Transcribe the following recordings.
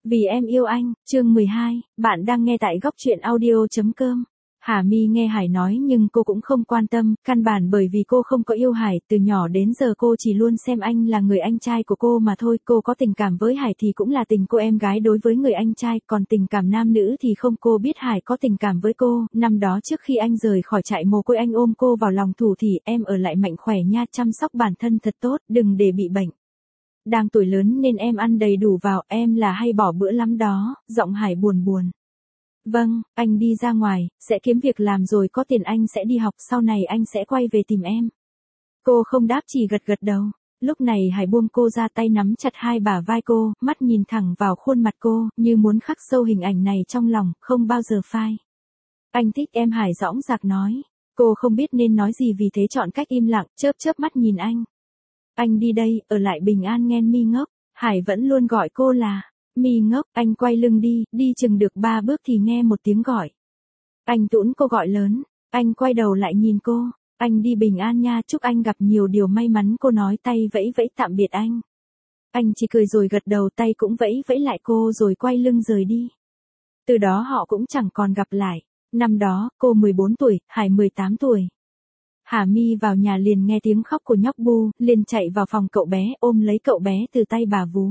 Vì em yêu anh, chương 12, bạn đang nghe tại góc truyện audio.com. Hà My nghe Hải nói nhưng cô cũng không quan tâm, căn bản bởi vì cô không có yêu Hải, từ nhỏ đến giờ cô chỉ luôn xem anh là người anh trai của cô mà thôi, cô có tình cảm với Hải thì cũng là tình cô em gái đối với người anh trai, còn tình cảm nam nữ thì không. Cô biết Hải có tình cảm với cô, năm đó trước khi anh rời khỏi trại mồ côi anh ôm cô vào lòng thủ thỉ, em ở lại mạnh khỏe nha, chăm sóc bản thân thật tốt, đừng để bị bệnh. Đang tuổi lớn nên em ăn đầy đủ vào, em là hay bỏ bữa lắm đó, giọng Hải buồn buồn. Vâng, anh đi ra ngoài, sẽ kiếm việc làm rồi có tiền anh sẽ đi học, sau này anh sẽ quay về tìm em. Cô không đáp chỉ gật gật đầu. Lúc này Hải buông cô ra, tay nắm chặt hai bả vai cô, mắt nhìn thẳng vào khuôn mặt cô, như muốn khắc sâu hình ảnh này trong lòng, không bao giờ phai. Anh thích em, Hải dõng dạc nói. Cô không biết nên nói gì vì thế chọn cách im lặng, chớp chớp mắt nhìn anh. Anh đi đây, ở lại bình an nghe My ngốc. Hải vẫn luôn gọi cô là My ngốc. Anh quay lưng đi chừng được 3 bước thì nghe một tiếng gọi. Anh Tũn, cô gọi lớn. Anh quay đầu lại nhìn cô. Anh đi bình an nha, chúc anh gặp nhiều điều may mắn, cô nói, tay vẫy vẫy tạm biệt anh. Anh chỉ cười rồi gật đầu, tay cũng vẫy vẫy lại cô rồi quay lưng rời đi. Từ đó họ cũng chẳng còn gặp lại. Năm đó, cô 14 tuổi, Hải 18 tuổi. Hà My vào nhà liền nghe tiếng khóc của nhóc Bu, liền chạy vào phòng cậu bé, ôm lấy cậu bé từ tay bà vú.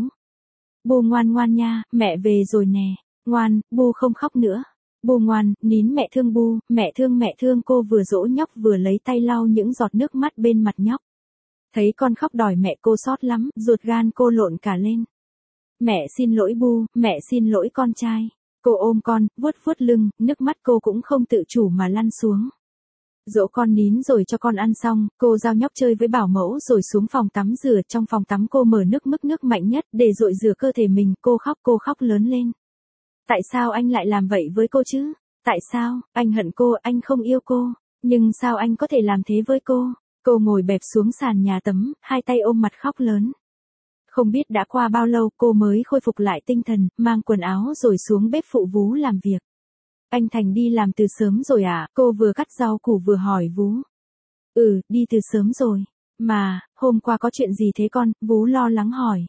Bu ngoan ngoan nha, mẹ về rồi nè. Ngoan, Bu không khóc nữa. Bu ngoan, nín, mẹ thương Bu, mẹ thương. Cô vừa dỗ nhóc vừa lấy tay lau những giọt nước mắt bên mặt nhóc. Thấy con khóc đòi mẹ, cô xót lắm, ruột gan cô lộn cả lên. Mẹ xin lỗi Bu, mẹ xin lỗi con trai. Cô ôm con, vuốt vuốt lưng, nước mắt cô cũng không tự chủ mà lăn xuống. Dỗ con nín rồi cho con ăn xong, cô giao nhóc chơi với bảo mẫu rồi xuống phòng tắm rửa. Trong phòng tắm cô mở nước mạnh nhất để dội rửa cơ thể mình, cô khóc lớn lên. Tại sao anh lại làm vậy với cô chứ? Tại sao, anh hận cô, anh không yêu cô, nhưng sao anh có thể làm thế với cô? Cô ngồi bẹp xuống sàn nhà tắm, hai tay ôm mặt khóc lớn. Không biết đã qua bao lâu cô mới khôi phục lại tinh thần, mang quần áo rồi xuống bếp phụ vú làm việc. Anh Thành đi làm từ sớm rồi à? Cô vừa cắt rau củ vừa hỏi vú. Đi từ sớm rồi. Mà, hôm qua có chuyện gì thế con? Vú lo lắng hỏi.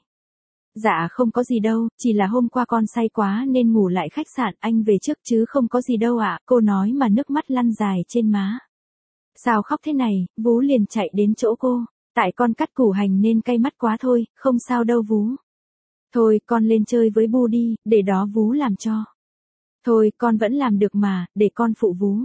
Dạ không có gì đâu, chỉ là hôm qua con say quá nên ngủ lại khách sạn, anh về trước chứ không có gì đâu ạ. Cô nói mà nước mắt lăn dài trên má. Sao khóc thế này? Vú liền chạy đến chỗ cô. Tại con cắt củ hành nên cay mắt quá thôi, không sao đâu vú. Thôi, con lên chơi với Bu đi, để đó vú làm cho. Thôi, con vẫn làm được mà, để con phụ vú.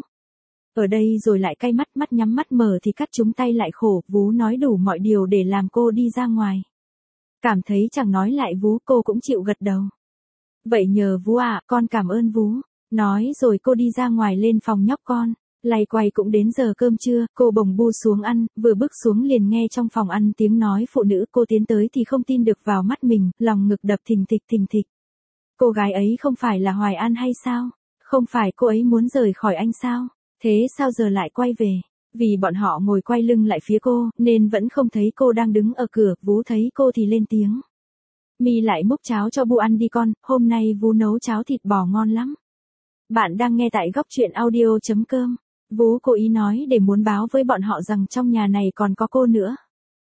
Ở đây rồi lại cay mắt, mắt nhắm mắt mở thì cắt chúng tay lại khổ, vú nói đủ mọi điều để làm cô đi ra ngoài. Cảm thấy chẳng nói lại vú, cô cũng chịu gật đầu. Vậy nhờ vú ạ, con cảm ơn vú. Nói rồi cô đi ra ngoài lên phòng nhóc con. Lay quay cũng đến giờ cơm trưa, cô bồng Bu xuống ăn, vừa bước xuống liền nghe trong phòng ăn tiếng nói phụ nữ, cô tiến tới thì không tin được vào mắt mình, lòng ngực đập thình thịch. Cô gái ấy không phải là Hoài An hay sao? Không phải cô ấy muốn rời khỏi anh sao? Thế sao giờ lại quay về? Vì bọn họ ngồi quay lưng lại phía cô, nên vẫn không thấy cô đang đứng ở cửa, vú thấy cô thì lên tiếng. My lại múc cháo cho Bu ăn đi con, hôm nay vú nấu cháo thịt bò ngon lắm. Bạn đang nghe tại góc truyện audio.com. Vú cố ý nói để muốn báo với bọn họ rằng trong nhà này còn có cô nữa.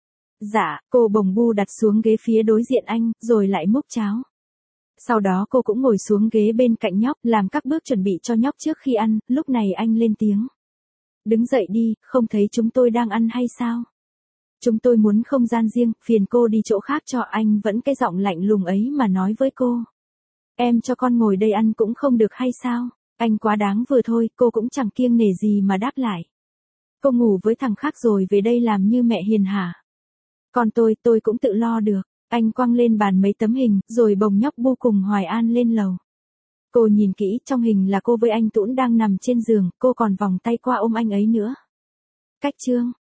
Dạ, cô bồng Bu đặt xuống ghế phía đối diện anh, rồi lại múc cháo. Sau đó cô cũng ngồi xuống ghế bên cạnh nhóc, làm các bước chuẩn bị cho nhóc trước khi ăn, lúc này anh lên tiếng. Đứng dậy đi, không thấy chúng tôi đang ăn hay sao? Chúng tôi muốn không gian riêng, phiền cô đi chỗ khác cho. Anh vẫn cái giọng lạnh lùng ấy mà nói với cô. Em cho con ngồi đây ăn cũng không được hay sao? Anh quá đáng vừa thôi, cô cũng chẳng kiêng nể gì mà đáp lại. Cô ngủ với thằng khác rồi về đây làm như mẹ hiền hả? Còn tôi cũng tự lo được. Anh quăng lên bàn mấy tấm hình, rồi bồng nhóc Bu cùng Hoài An lên lầu. Cô nhìn kỹ, trong hình là cô với anh Tũn đang nằm trên giường, cô còn vòng tay qua ôm anh ấy nữa. Cách chương